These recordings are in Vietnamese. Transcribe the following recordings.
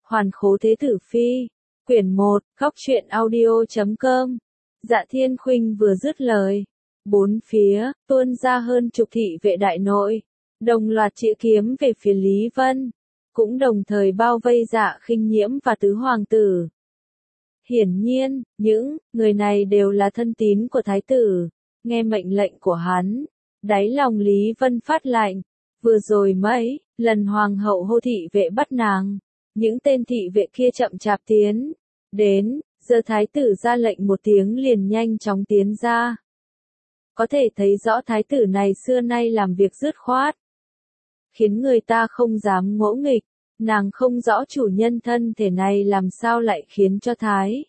Hoàn Khố Thế Tử Phi, quyển 1, Góc Truyện Audio.com. Dạ Thiên Khuynh vừa dứt lời, bốn phía tuôn ra hơn chục thị vệ đại nội, đồng loạt chĩa kiếm về phía Lý Vân, cũng đồng thời bao vây Dạ Khinh Nhiễm và tứ hoàng tử. Hiển nhiên, những người này đều là thân tín của thái tử, nghe mệnh lệnh của hắn, đáy lòng Lý Vân phát lạnh. Vừa rồi mấy lần hoàng hậu hô thị vệ bắt nàng, những tên thị vệ kia chậm chạp tiến đến, giờ thái tử ra lệnh một tiếng liền nhanh chóng tiến ra. Có thể thấy rõ thái tử này xưa nay làm việc dứt khoát, khiến người ta không dám ngỗ nghịch. Nàng không rõ chủ nhân thân thể này làm sao lại khiến cho thái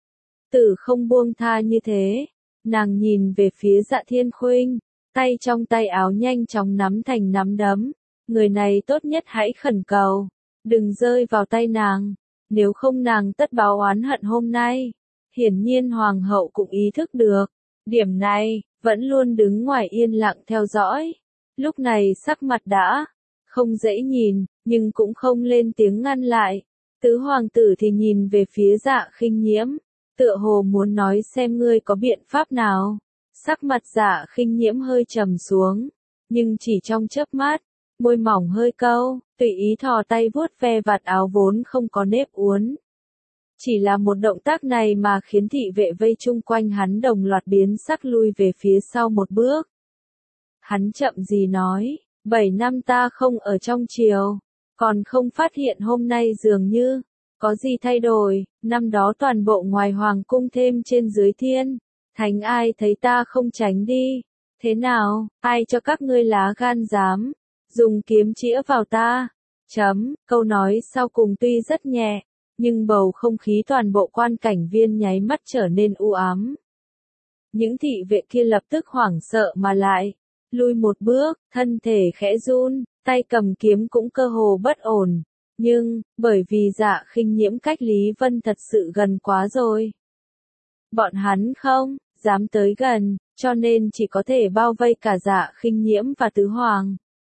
tử không buông tha như thế. Nàng nhìn về phía Dạ Thiên Khuynh, tay trong tay áo nhanh chóng nắm thành nắm đấm. Người này tốt nhất hãy khẩn cầu, đừng rơi vào tay nàng, nếu không nàng tất báo oán hận hôm nay. Hiển nhiên hoàng hậu cũng ý thức được điểm này, vẫn luôn đứng ngoài yên lặng theo dõi. Lúc này sắc mặt đã không dễ nhìn, nhưng cũng không lên tiếng ngăn lại. Tứ hoàng tử thì nhìn về phía Dạ Khinh Nhiễm, tựa hồ muốn nói xem ngươi có biện pháp nào. Sắc mặt Dạ Khinh Nhiễm hơi trầm xuống, nhưng chỉ trong chớp mắt, môi mỏng hơi cau, tùy ý thò tay vuốt ve vạt áo vốn không có nếp uốn. Chỉ là một động tác này mà khiến thị vệ vây chung quanh hắn đồng loạt biến sắc lui về phía sau một bước. Hắn chậm gì nói, 7 năm ta không ở trong triều, còn không phát hiện hôm nay dường như có gì thay đổi. Năm đó toàn bộ ngoài hoàng cung thêm trên dưới thiên thánh ai thấy ta không tránh đi. Thế nào, ai cho các ngươi lá gan dám dùng kiếm chĩa vào ta? Câu nói sau cùng tuy rất nhẹ, nhưng bầu không khí toàn bộ quan cảnh viên nháy mắt trở nên u ám. Những thị vệ kia lập tức hoảng sợ mà lại lui một bước, thân thể khẽ run, tay cầm kiếm cũng cơ hồ bất ổn. Nhưng, bởi vì Dạ Khinh Nhiễm cách Lý Vân thật sự gần quá rồi, bọn hắn không dám tới gần, cho nên chỉ có thể bao vây cả Dạ Khinh Nhiễm và tứ hoàng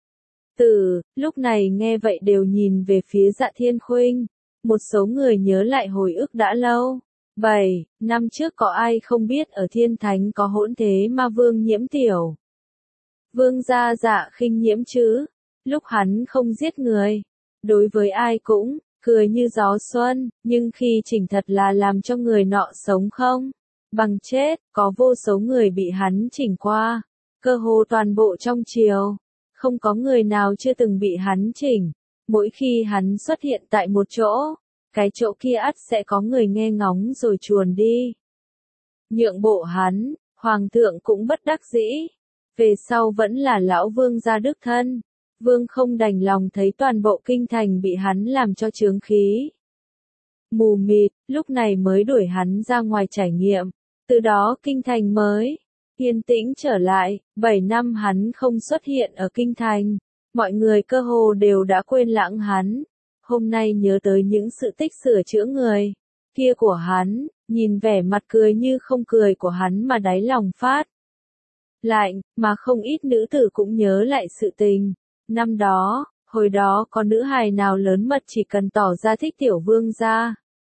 tử. Lúc này nghe vậy đều nhìn về phía Dạ Thiên Khuynh. Một số người nhớ lại hồi ức đã lâu. 7 năm trước có ai không biết ở thiên thánh có hỗn thế ma vương Nhiễm Tiểu vương gia Dạ Khinh Nhiễm chứ? Lúc hắn không giết người, đối với ai cũng cười như gió xuân, nhưng khi chỉnh thật là làm cho người nọ sống không bằng chết. Có vô số người bị hắn chỉnh qua, cơ hồ toàn bộ trong triều, không có người nào chưa từng bị hắn chỉnh. Mỗi khi hắn xuất hiện tại một chỗ, cái chỗ kia ắt sẽ có người nghe ngóng rồi chuồn đi. Nhượng bộ hắn, hoàng thượng cũng bất đắc dĩ. Về sau vẫn là lão vương gia đích thân. Vương không đành lòng thấy toàn bộ kinh thành bị hắn làm cho chướng khí mù mịt, lúc này mới đuổi hắn ra ngoài trải nghiệm. Từ đó kinh thành mới yên tĩnh trở lại. 7 năm hắn không xuất hiện ở kinh thành, mọi người cơ hồ đều đã quên lãng hắn. Hôm nay nhớ tới những sự tích sửa chữa người kia của hắn, nhìn vẻ mặt cười như không cười của hắn mà đáy lòng phát lạnh. Mà không ít nữ tử cũng nhớ lại sự tình năm đó. Hồi đó có nữ hài nào lớn mật chỉ cần tỏ ra thích tiểu vương gia,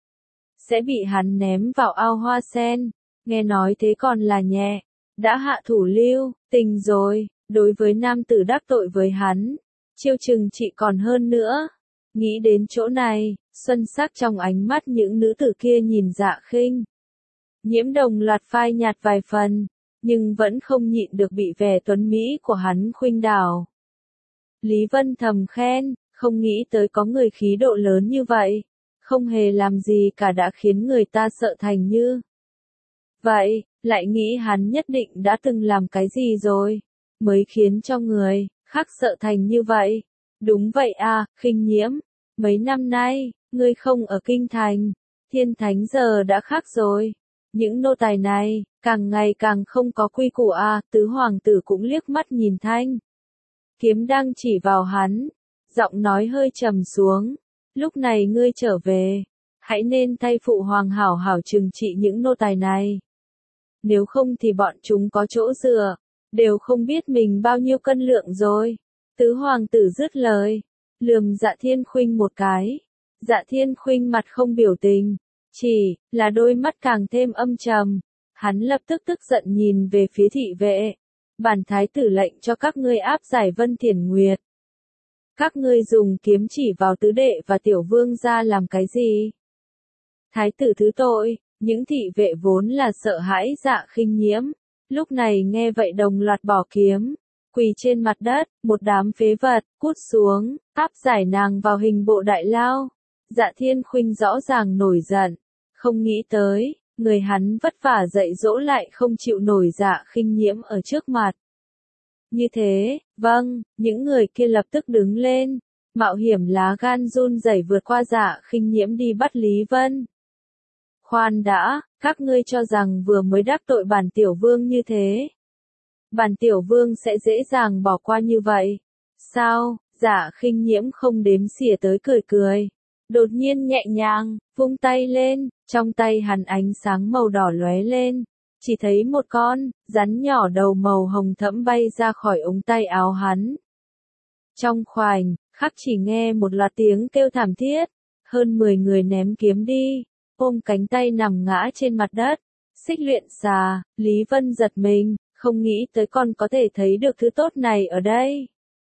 sẽ bị hắn ném vào ao hoa sen. Nghe nói thế còn là nhẹ, đã hạ thủ lưu tình rồi. Đối với nam tử đắc tội với hắn, chiêu chừng trị còn hơn nữa. Nghĩ đến chỗ này, xuân sắc trong ánh mắt những nữ tử kia nhìn Dạ Khinh Nhiễm đồng loạt phai nhạt vài phần, nhưng vẫn không nhịn được bị vẻ tuấn mỹ của hắn khuynh đảo. Lý Vân thầm khen, không nghĩ tới có người khí độ lớn như vậy, không hề làm gì cả đã khiến người ta sợ thành như vậy. Lại nghĩ hắn nhất định đã từng làm cái gì rồi, mới khiến cho người khác sợ thành như vậy. Đúng vậy à, Khinh Nhiễm, mấy năm nay, ngươi không ở kinh thành, thiên thánh giờ đã khác rồi. Những nô tài này, càng ngày càng không có quy củ à. Tứ hoàng tử cũng liếc mắt nhìn thanh kiếm đang chỉ vào hắn, giọng nói hơi trầm xuống. Lúc này ngươi trở về, hãy nên thay phụ hoàng hảo hảo trừng trị những nô tài này. Nếu không thì bọn chúng có chỗ dựa, đều không biết mình bao nhiêu cân lượng rồi. Tứ hoàng tử dứt lời, lườm Dạ Thiên Khuynh một cái. Dạ Thiên Khuynh mặt không biểu tình, chỉ là đôi mắt càng thêm âm trầm. Hắn lập tức tức giận nhìn về phía thị vệ. Bản thái tử lệnh cho các ngươi áp giải Vân Thiển Nguyệt. Các ngươi dùng kiếm chỉ vào tứ đệ và tiểu vương gia làm cái gì? Thái tử thứ tội, những thị vệ vốn là sợ hãi Dạ Khinh Nhiễm. Lúc này nghe vậy đồng loạt bỏ kiếm, quỳ trên mặt đất, một đám phế vật, cút xuống, áp giải nàng vào hình bộ đại lao. Dạ Thiên Khuynh rõ ràng nổi giận, không nghĩ tới, người hắn vất vả dạy dỗ lại không chịu nổi Dạ Khinh Nhiễm ở trước mặt. Như thế, vâng, những người kia lập tức đứng lên, mạo hiểm lá gan run rẩy vượt qua Dạ Khinh Nhiễm đi bắt Lý Vân. Khoan đã, các ngươi cho rằng vừa mới đắc tội bản tiểu vương như thế, bản tiểu vương sẽ dễ dàng bỏ qua như vậy. Sao? Dạ Khinh Nhiễm không đếm xỉa tới cười cười. Đột nhiên nhẹ nhàng, vung tay lên, trong tay hắn ánh sáng màu đỏ lóe lên. Chỉ thấy một con, rắn nhỏ đầu màu hồng thẫm bay ra khỏi ống tay áo hắn. Trong khoảnh khắc chỉ nghe một loạt tiếng kêu thảm thiết, hơn 10 người ném kiếm đi, ôm cánh tay nằm ngã trên mặt đất. Xích luyện xà, Lý Vân giật mình, không nghĩ tới con có thể thấy được thứ tốt này ở đây.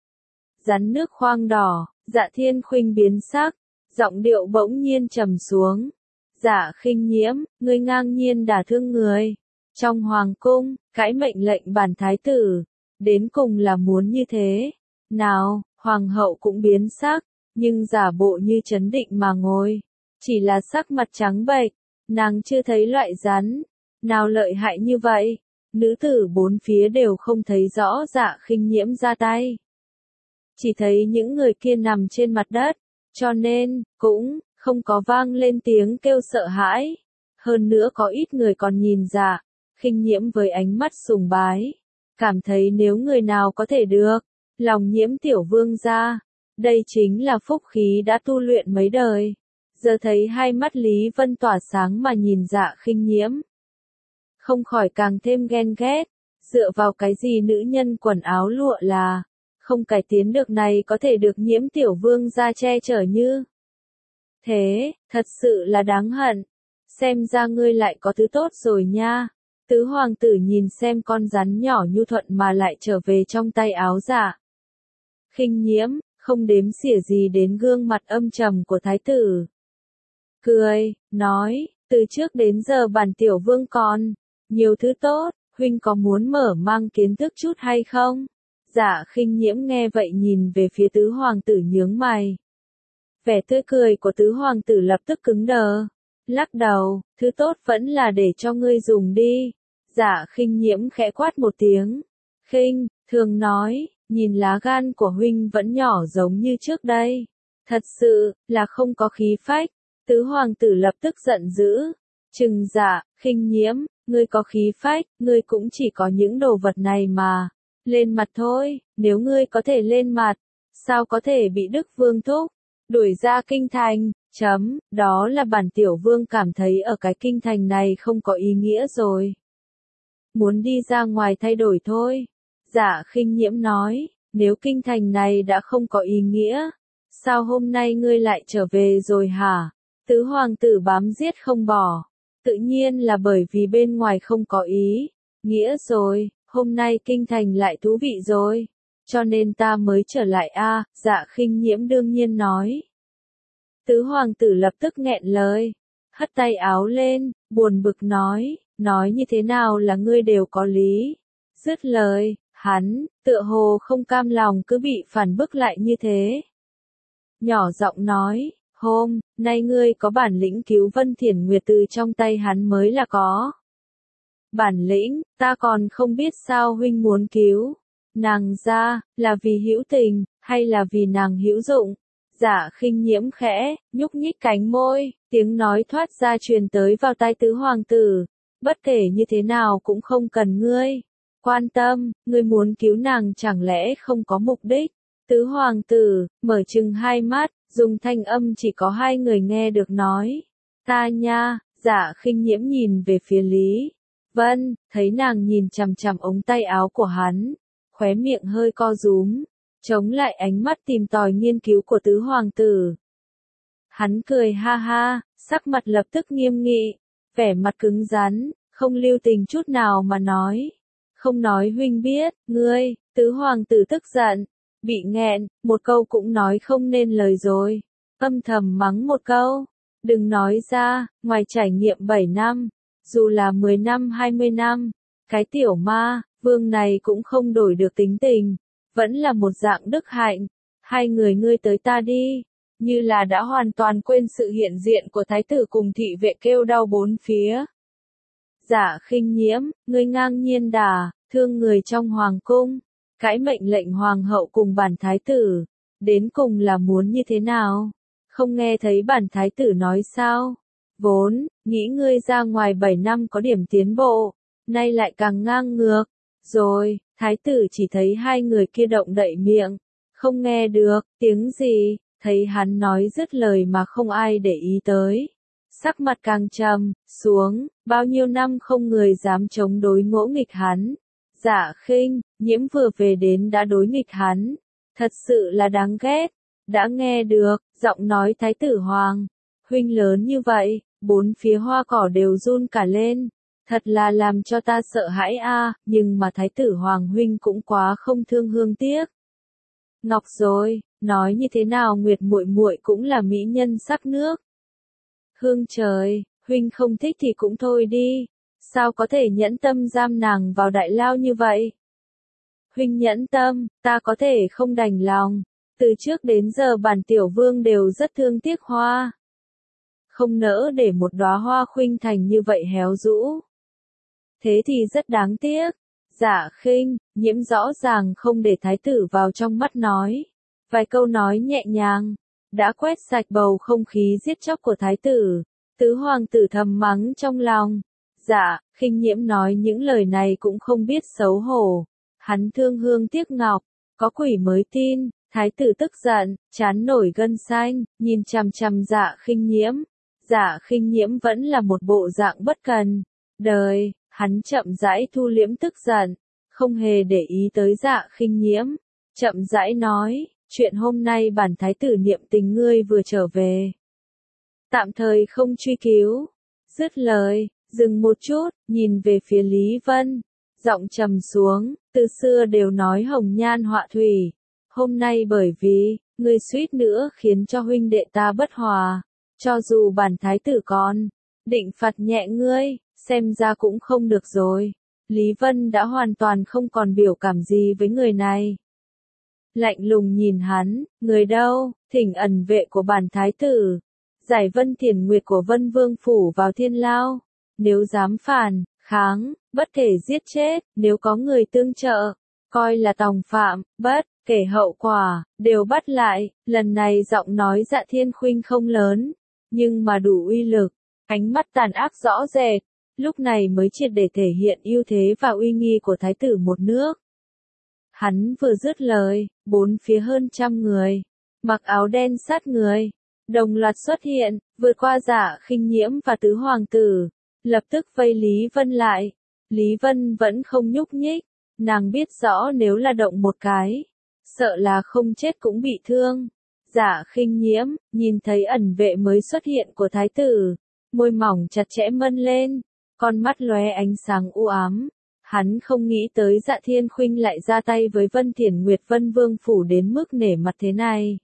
Rắn nước khoang đỏ, Dạ Thiên Khuynh biến sắc, giọng điệu bỗng nhiên trầm xuống. Dạ Khinh Nhiễm, ngươi ngang nhiên đả thương người. Trong hoàng cung, cãi mệnh lệnh bản thái tử, đến cùng là muốn như thế. Nào, hoàng hậu cũng biến sắc, nhưng giả bộ như trấn định mà ngồi. Chỉ là sắc mặt trắng bệch, nàng chưa thấy loại rắn nào lợi hại như vậy. Nữ tử bốn phía đều không thấy rõ Dạ Khinh Nhiễm ra tay. Chỉ thấy những người kia nằm trên mặt đất, cho nên, cũng không có vang lên tiếng kêu sợ hãi. Hơn nữa có ít người còn nhìn Dạ Khinh Nhiễm với ánh mắt sùng bái. Cảm thấy nếu người nào có thể được lòng Nhiễm tiểu vương gia, đây chính là phúc khí đã tu luyện mấy đời. Giờ thấy hai mắt Lý Vân tỏa sáng mà nhìn Dạ Khinh Nhiễm, không khỏi càng thêm ghen ghét. Dựa vào cái gì nữ nhân quần áo lụa là không cải tiến được này có thể được Nhiễm tiểu vương gia che chở như thế, thật sự là đáng hận. Xem ra ngươi lại có thứ tốt rồi nha. Tứ hoàng tử nhìn xem con rắn nhỏ nhu thuận mà lại trở về trong tay áo Dạ Khinh Nhiễm, không đếm xỉa gì đến gương mặt âm trầm của thái tử. Cười, nói, từ trước đến giờ bản tiểu vương còn nhiều thứ tốt, huynh có muốn mở mang kiến thức chút hay không? Dạ Khinh Nhiễm nghe vậy nhìn về phía tứ hoàng tử nhướng mày. Vẻ tươi cười của tứ hoàng tử lập tức cứng đờ. Lắc đầu, thứ tốt vẫn là để cho ngươi dùng đi. Dạ Khinh Nhiễm khẽ quát một tiếng. Khinh, thường nói, nhìn lá gan của huynh vẫn nhỏ giống như trước đây. Thật sự, là không có khí phách. Tứ hoàng tử lập tức giận dữ. Trừng Dạ Khinh Nhiễm, ngươi có khí phách, ngươi cũng chỉ có những đồ vật này mà. Lên mặt thôi, nếu ngươi có thể lên mặt, sao có thể bị Đức Vương thúc đuổi ra kinh thành, đó là bản tiểu vương cảm thấy ở cái kinh thành này không có ý nghĩa rồi. Muốn đi ra ngoài thay đổi thôi. Dạ Khinh Nhiễm nói, nếu kinh thành này đã không có ý nghĩa, sao hôm nay ngươi lại trở về rồi hả? Tứ hoàng tử bám giết không bỏ, tự nhiên là bởi vì bên ngoài không có ý nghĩa rồi, hôm nay kinh thành lại thú vị rồi, cho nên ta mới trở lại a. Dạ Khinh Nhiễm đương nhiên nói. Tứ hoàng tử lập tức nghẹn lời, hất tay áo lên, buồn bực nói như thế nào là ngươi đều có lý. Dứt lời, hắn, tựa hồ không cam lòng cứ bị phản bức lại như thế. Nhỏ giọng nói, hôm nay ngươi có bản lĩnh cứu Vân Thiển Nguyệt từ trong tay hắn mới là có. Bản lĩnh, ta còn không biết sao huynh muốn cứu nàng ra, là vì hữu tình, hay là vì nàng hữu dụng. Dạ Khinh Nhiễm khẽ nhúc nhích cánh môi, tiếng nói thoát ra truyền tới vào tai tứ hoàng tử. Bất kể như thế nào cũng không cần ngươi quan tâm, ngươi muốn cứu nàng chẳng lẽ không có mục đích. Tứ hoàng tử mở trừng hai mắt, dùng thanh âm chỉ có hai người nghe được nói. Ta nha. Dạ Khinh Nhiễm nhìn về phía Lý Vân, thấy nàng nhìn chằm chằm ống tay áo của hắn, khóe miệng hơi co rúm, chống lại ánh mắt tìm tòi nghiên cứu của tứ hoàng tử. Hắn cười ha ha, sắc mặt lập tức nghiêm nghị, vẻ mặt cứng rắn, không lưu tình chút nào mà nói. Không nói huynh biết, ngươi, tứ hoàng tử tức giận, bị nghẹn, một câu cũng nói không nên lời rồi. Âm thầm mắng một câu, đừng nói ra, ngoài trải nghiệm 7 năm, dù là 10 năm 20 năm, cái tiểu ma, vương này cũng không đổi được tính tình, vẫn là một dạng đức hạnh. Hai người ngươi tới ta đi, như là đã hoàn toàn quên sự hiện diện của thái tử cùng thị vệ kêu đau bốn phía. Dạ Khinh Nhiễm, ngươi ngang nhiên đả, thương người trong hoàng cung, cãi mệnh lệnh hoàng hậu cùng bản thái tử, đến cùng là muốn như thế nào? Không nghe thấy bản thái tử nói sao? Vốn, nghĩ ngươi ra ngoài 7 năm có điểm tiến bộ, nay lại càng ngang ngược. Rồi, thái tử chỉ thấy hai người kia động đậy miệng, không nghe được tiếng gì, thấy hắn nói dứt lời mà không ai để ý tới. Sắc mặt càng trầm xuống, bao nhiêu năm không người dám chống đối ngỗ nghịch hắn. Dạ Khinh Nhiễm vừa về đến đã đối nghịch hắn, thật sự là đáng ghét. Đã nghe được giọng nói thái tử hoàng, huynh lớn như vậy, bốn phía hoa cỏ đều run cả lên, thật là làm cho ta sợ hãi a. Nhưng mà thái tử hoàng huynh cũng quá không thương hương tiếc. Ngọc rồi, nói như thế nào Nguyệt muội muội cũng là mỹ nhân sắc nước. Hương trời, huynh không thích thì cũng thôi đi, sao có thể nhẫn tâm giam nàng vào đại lao như vậy? Huynh nhẫn tâm, ta có thể không đành lòng, từ trước đến giờ bản tiểu vương đều rất thương tiếc hoa. Không nỡ để một đóa hoa khuynh thành như vậy héo rũ. Thế thì rất đáng tiếc. Dạ Khinh Nhiễm rõ ràng không để thái tử vào trong mắt nói. Vài câu nói nhẹ nhàng, đã quét sạch bầu không khí giết chóc của thái tử. Tứ hoàng tử thầm mắng trong lòng. Dạ Khinh Nhiễm nói những lời này cũng không biết xấu hổ. Hắn thương hương tiếc ngọc, có quỷ mới tin. Thái tử tức giận, trán nổi gân xanh, nhìn chằm chằm Dạ Khinh Nhiễm. Dạ Khinh Nhiễm vẫn là một bộ dạng bất cần đời, hắn chậm rãi thu liễm tức giận, không hề để ý tới Dạ Khinh Nhiễm, chậm rãi nói, chuyện hôm nay bản thái tử niệm tình ngươi vừa trở về, tạm thời không truy cứu. Dứt lời, dừng một chút, nhìn về phía Lý Vân, giọng trầm xuống, từ xưa đều nói hồng nhan họa thủy, hôm nay bởi vì ngươi suýt nữa khiến cho huynh đệ ta bất hòa. Cho dù bản thái tử con, định phạt nhẹ ngươi, xem ra cũng không được rồi. Lý Vân đã hoàn toàn không còn biểu cảm gì với người này. Lạnh lùng nhìn hắn, người đâu, thỉnh ẩn vệ của bản thái tử, giải Vân Thiền Nguyệt của Vân Vương Phủ vào thiên lao. Nếu dám phản, kháng, bất kể giết chết, nếu có người tương trợ, coi là tòng phạm, bất kể hậu quả, đều bắt lại. Lần này giọng nói Dạ Thiên Khuynh không lớn, nhưng mà đủ uy lực, ánh mắt tàn ác rõ rệt, lúc này mới triệt để thể hiện ưu thế và uy nghi của thái tử một nước. Hắn vừa dứt lời, bốn phía hơn trăm người, mặc áo đen sát người, đồng loạt xuất hiện, vượt qua Dạ Khinh Nhiễm và tứ hoàng tử, lập tức vây Lý Vân lại. Lý Vân vẫn không nhúc nhích, nàng biết rõ nếu là động một cái, sợ là không chết cũng bị thương. Dạ Khinh Nhiễm, nhìn thấy ẩn vệ mới xuất hiện của thái tử, môi mỏng chặt chẽ mân lên, con mắt lóe ánh sáng u ám. Hắn không nghĩ tới Dạ Thiên Khuynh lại ra tay với Vân Thiển Nguyệt Vân Vương Phủ đến mức nể mặt thế này.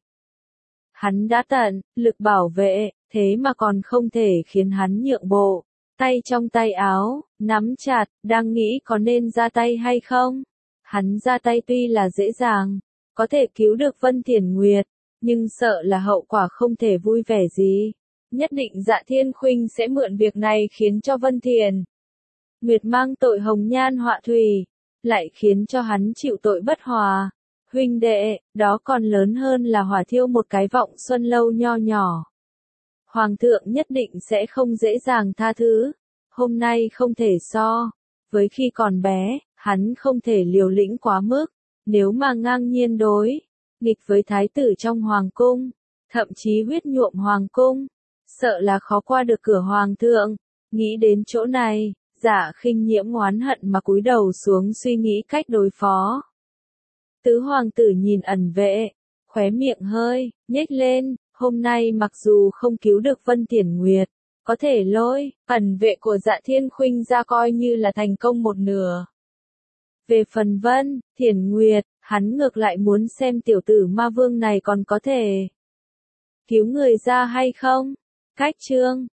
Hắn đã tận lực bảo vệ, thế mà còn không thể khiến hắn nhượng bộ. Tay trong tay áo, nắm chặt, đang nghĩ có nên ra tay hay không. Hắn ra tay tuy là dễ dàng, có thể cứu được Vân Thiển Nguyệt, nhưng sợ là hậu quả không thể vui vẻ gì. Nhất định Dạ Thiên Khuynh sẽ mượn việc này khiến cho Vân Thiển Nguyệt mang tội hồng nhan họa thủy, lại khiến cho hắn chịu tội bất hòa. Huynh đệ, đó còn lớn hơn là hỏa thiêu một cái vọng xuân lâu nho nhỏ. Hoàng thượng nhất định sẽ không dễ dàng tha thứ. Hôm nay không thể so. Với khi còn bé, hắn không thể liều lĩnh quá mức. Nếu mà ngang nhiên đối nghịch với thái tử trong hoàng cung, thậm chí huyết nhuộm hoàng cung, sợ là khó qua được cửa hoàng thượng. Nghĩ đến chỗ này, Dạ Khinh Nhiễm oán hận mà cúi đầu xuống suy nghĩ cách đối phó. Tứ hoàng tử nhìn ẩn vệ, khóe miệng hơi nhếch lên, hôm nay mặc dù không cứu được Vân Thiển Nguyệt, có thể lôi ẩn vệ của Dạ Thiên Khuynh ra coi như là thành công một nửa. Về phần Vân Thiển Nguyệt, hắn ngược lại muốn xem tiểu tử ma vương này còn có thể cứu người ra hay không. Cách chương